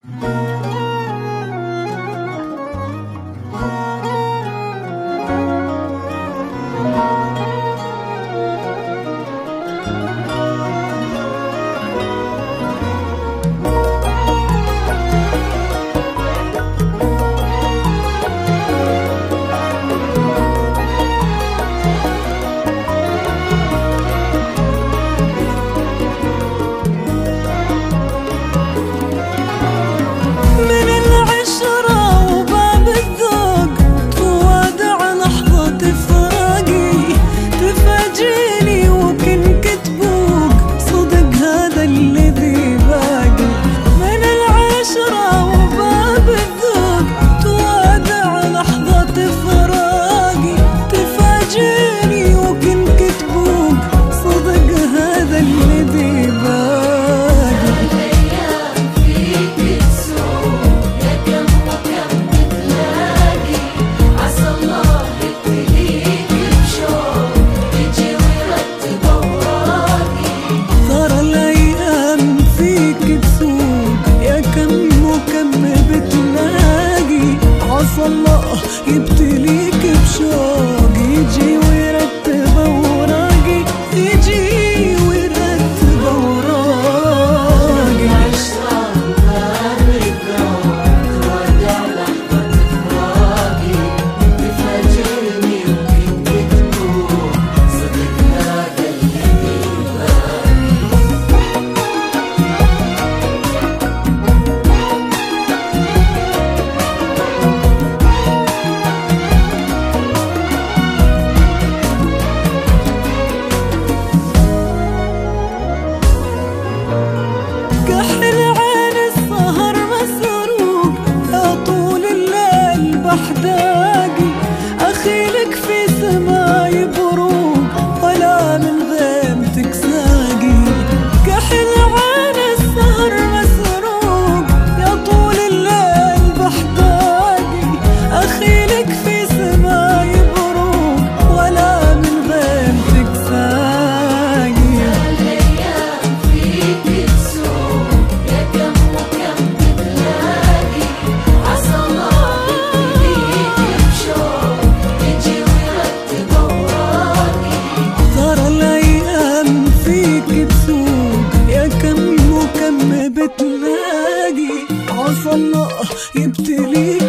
الله يبتليك بشوق، يجي ويرتب اوراقي، يجي ويرتب اوراقي. عشرة باب الذوق تودع لحظة فراقي، تفاجئني وكنت تقول صدق هذا اللي احداقي اخيلك في سماي بروق ولا من غيمتك ساقي. كحل عين السهر مسروق يا طول الليل بحداقي، اخيلك في سماي بروق ولا من غيمتك ساقي. الايام فيك تسوق يا كم وكم تلاقي، عسى الله بتلاقي عسى الله يبتليك